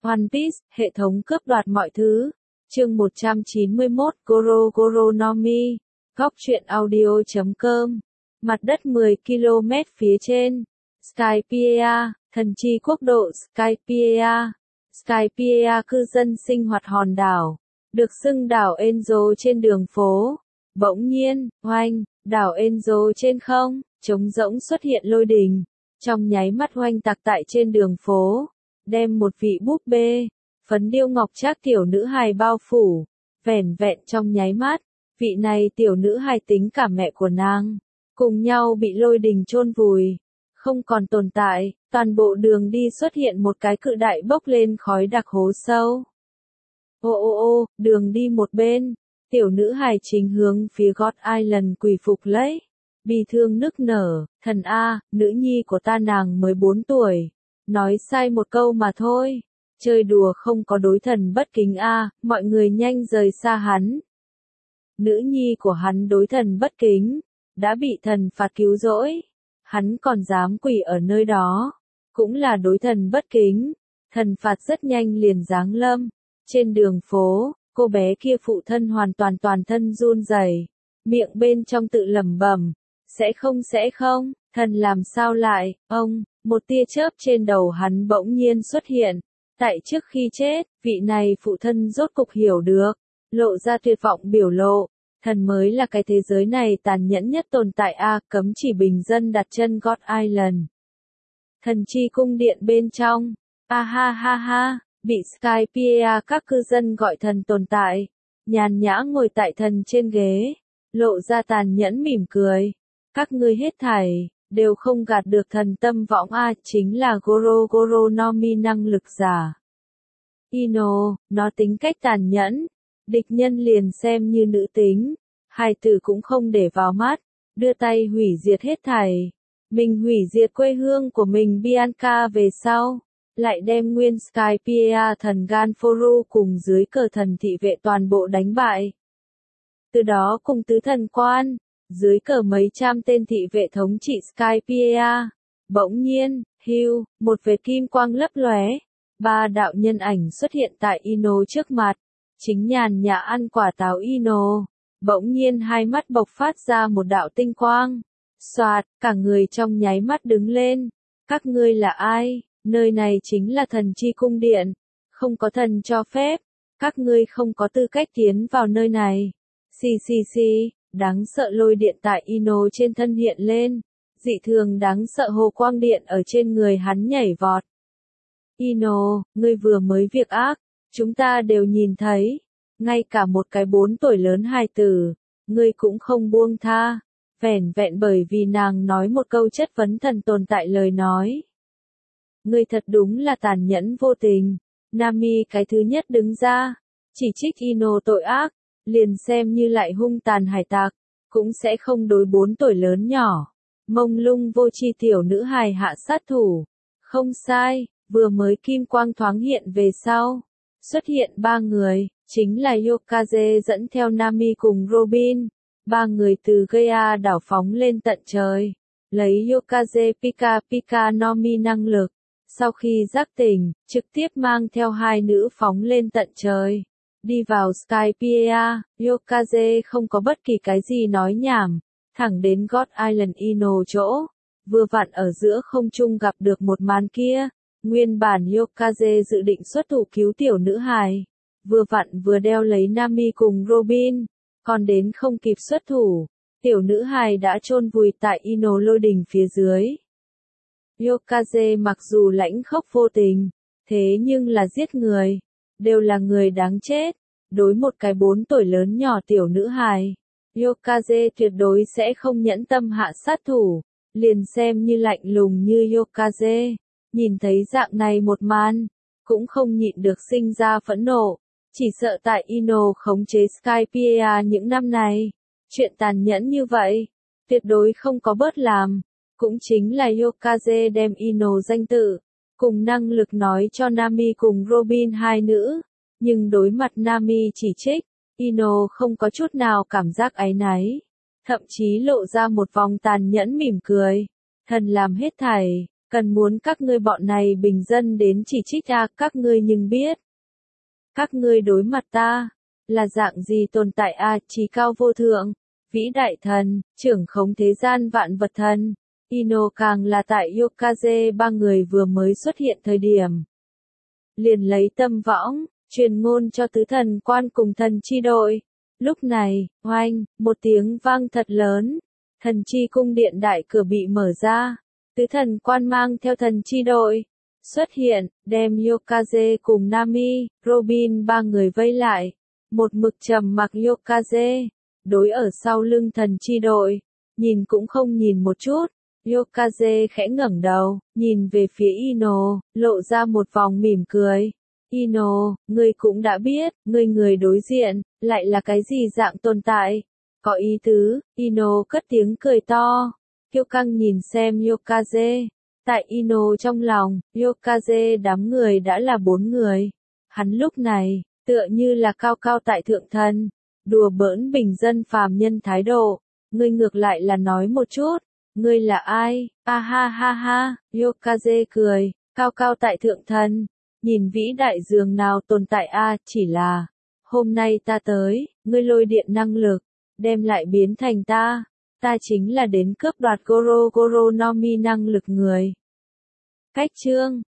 One Piece, hệ thống cướp đoạt mọi thứ. Chương 191, Goro Goro no Mi. Góc truyện audio.com. Mặt đất 10 km phía trên. Skypiea, thần chi quốc độ Skypiea. Skypiea cư dân sinh hoạt hòn đảo, được xưng đảo Enzo trên đường phố. Bỗng nhiên, oanh, đảo Enzo trên không, trống rỗng xuất hiện lôi đình. Trong nháy mắt oanh tạc tại trên đường phố, đem một vị búp bê, phấn điêu ngọc trác tiểu nữ hài bao phủ. Vẻn vẹn trong nháy mắt, vị này tiểu nữ hài tính cả mẹ của nàng, cùng nhau bị lôi đình chôn vùi, không còn tồn tại. Toàn bộ đường đi xuất hiện một cái cự đại bốc lên khói đặc hố sâu. Ô, đường đi một bên, tiểu nữ hài chính hướng phía God Island quỳ phục lấy, bi thương nức nở, thần a, nữ nhi của ta nàng mới 4 tuổi, nói sai một câu mà thôi, chơi đùa không có đối thần bất kính a, mọi người nhanh rời xa hắn. Nữ nhi của hắn đối thần bất kính, đã bị thần phạt cứu rỗi, hắn còn dám quỳ ở nơi đó, cũng là đối thần bất kính. Thần phạt rất nhanh liền giáng lâm. Trên đường phố, cô bé kia phụ thân hoàn toàn thân run rẩy, miệng bên trong tự lẩm bẩm, sẽ không, thần làm sao lại, ông, một tia chớp trên đầu hắn bỗng nhiên xuất hiện. Tại trước khi chết, vị này phụ thân rốt cục hiểu được, lộ ra tuyệt vọng biểu lộ, thần mới là cái thế giới này tàn nhẫn nhất tồn tại a, cấm chỉ bình dân đặt chân God Island. Thần chi cung điện bên trong, ha, bị Skypiea các cư dân gọi thần tồn tại, nhàn nhã ngồi tại thần trên ghế, lộ ra tàn nhẫn mỉm cười. Các ngươi hết thảy, đều không gạt được thần tâm võng a, chính là Goro Goro no Mi năng lực giả. Ino, nó tính cách tàn nhẫn, địch nhân liền xem như nữ tính, hài tử cũng không để vào mắt, đưa tay hủy diệt hết thảy. Mình hủy diệt quê hương của mình Bianca về sau, lại đem nguyên Skypiea thần Ganforu cùng dưới cờ thần thị vệ toàn bộ đánh bại. Từ đó cùng tứ thần quan, dưới cờ mấy trăm tên thị vệ thống trị Skypiea. Bỗng nhiên, hưu, một vệt kim quang lấp lóe, 3 đạo nhân ảnh xuất hiện tại Ino trước mặt, chính nhàn nhã ăn quả táo Ino. Bỗng nhiên hai mắt bộc phát ra một đạo tinh quang. Soạt, cả người trong nháy mắt đứng lên. Các ngươi là ai? Nơi này chính là thần chi cung điện. Không có thần cho phép. Các ngươi không có tư cách tiến vào nơi này. Xì, đáng sợ lôi điện tại Ino trên thân hiện lên. Dị thường đáng sợ hồ quang điện ở trên người hắn nhảy vọt. Ino, ngươi vừa mới việc ác. Chúng ta đều nhìn thấy. Ngay cả một cái 4 tuổi lớn hài tử, ngươi cũng không buông tha. Vẻn vẹn bởi vì nàng nói một câu chất vấn thần tồn tại lời nói. Ngươi thật đúng là tàn nhẫn vô tình. Nami cái thứ nhất đứng ra, chỉ trích Ino tội ác, liền xem như lại hung tàn hải tặc, cũng sẽ không đối 4 tuổi lớn nhỏ. Mông lung vô tri tiểu nữ hài hạ sát thủ. Không sai, vừa mới kim quang thoáng hiện về sau. Xuất hiện 3 người, chính là Yokaze dẫn theo Nami cùng Robin. 3 người từ Gaia đảo phóng lên tận trời, lấy Yokaze Pika no Mi năng lực. Sau khi giác tỉnh, trực tiếp mang theo 2 nữ phóng lên tận trời. Đi vào Skypiea, Yokaze không có bất kỳ cái gì nói nhảm, thẳng đến God Island Ino chỗ. Vừa vặn ở giữa không trung gặp được một màn kia. Nguyên bản Yokaze dự định xuất thủ cứu tiểu nữ hài. Vừa vặn vừa đeo lấy Nami cùng Robin. Còn đến không kịp xuất thủ, tiểu nữ hài đã chôn vùi tại Ino lôi đình phía dưới. Yokaze mặc dù lãnh khốc vô tình, thế nhưng là giết người, đều là người đáng chết. Đối một cái 4 tuổi lớn nhỏ tiểu nữ hài, Yokaze tuyệt đối sẽ không nhẫn tâm hạ sát thủ, liền xem như lạnh lùng như Yokaze. Nhìn thấy dạng này một màn, cũng không nhịn được sinh ra phẫn nộ. Chỉ sợ tại Ino khống chế Skypiea những năm này, chuyện tàn nhẫn như vậy, tuyệt đối không có bớt làm. Cũng chính là Yokaze đem Ino danh tự, cùng năng lực nói cho Nami cùng Robin 2 nữ. Nhưng đối mặt Nami chỉ trích, Ino không có chút nào cảm giác áy náy. Thậm chí lộ ra một vòng tàn nhẫn mỉm cười. Thần làm hết thảy, Cần muốn các ngươi bọn này bình dân đến chỉ trích các ngươi nhưng biết. Các ngươi đối mặt ta, là dạng gì tồn tại trí cao vô thượng, vĩ đại thần, trưởng khống thế gian vạn vật thần. Ino càng là tại Yokaze ba người vừa mới xuất hiện thời điểm. Liền lấy tâm võng, truyền ngôn cho tứ thần quan cùng thần chi đội. Lúc này, oanh, một tiếng vang thật lớn, thần chi cung điện đại cửa bị mở ra, tứ thần quan mang theo thần chi đội, xuất hiện, đem Yokaze cùng Nami, Robin ba người vây lại, một mực trầm mặc Yokaze, đối ở sau lưng thần chi đội, nhìn cũng không nhìn một chút. Yokaze khẽ ngẩng đầu, nhìn về phía Ino, lộ ra một vòng mỉm cười. Ino, ngươi cũng đã biết, người đối diện, lại là cái gì dạng tồn tại? Có ý tứ, Ino cất tiếng cười to. Kiêu căng nhìn xem Yokaze. Tại Ino trong lòng, Yokaze đám người đã là 4 người. Hắn lúc này, tựa như là cao cao tại thượng thần, đùa bỡn bình dân phàm nhân thái độ. Ngươi ngược lại là nói một chút. Ngươi là ai? Ha ha ha, Yokaze cười, cao cao tại thượng thần, nhìn vĩ đại dường nào tồn tại chỉ là, hôm nay ta tới, ngươi lôi điện năng lực, đem lại biến thành ta chính là đến cướp đoạt Goro Goro no Mi năng lực người. Cách chương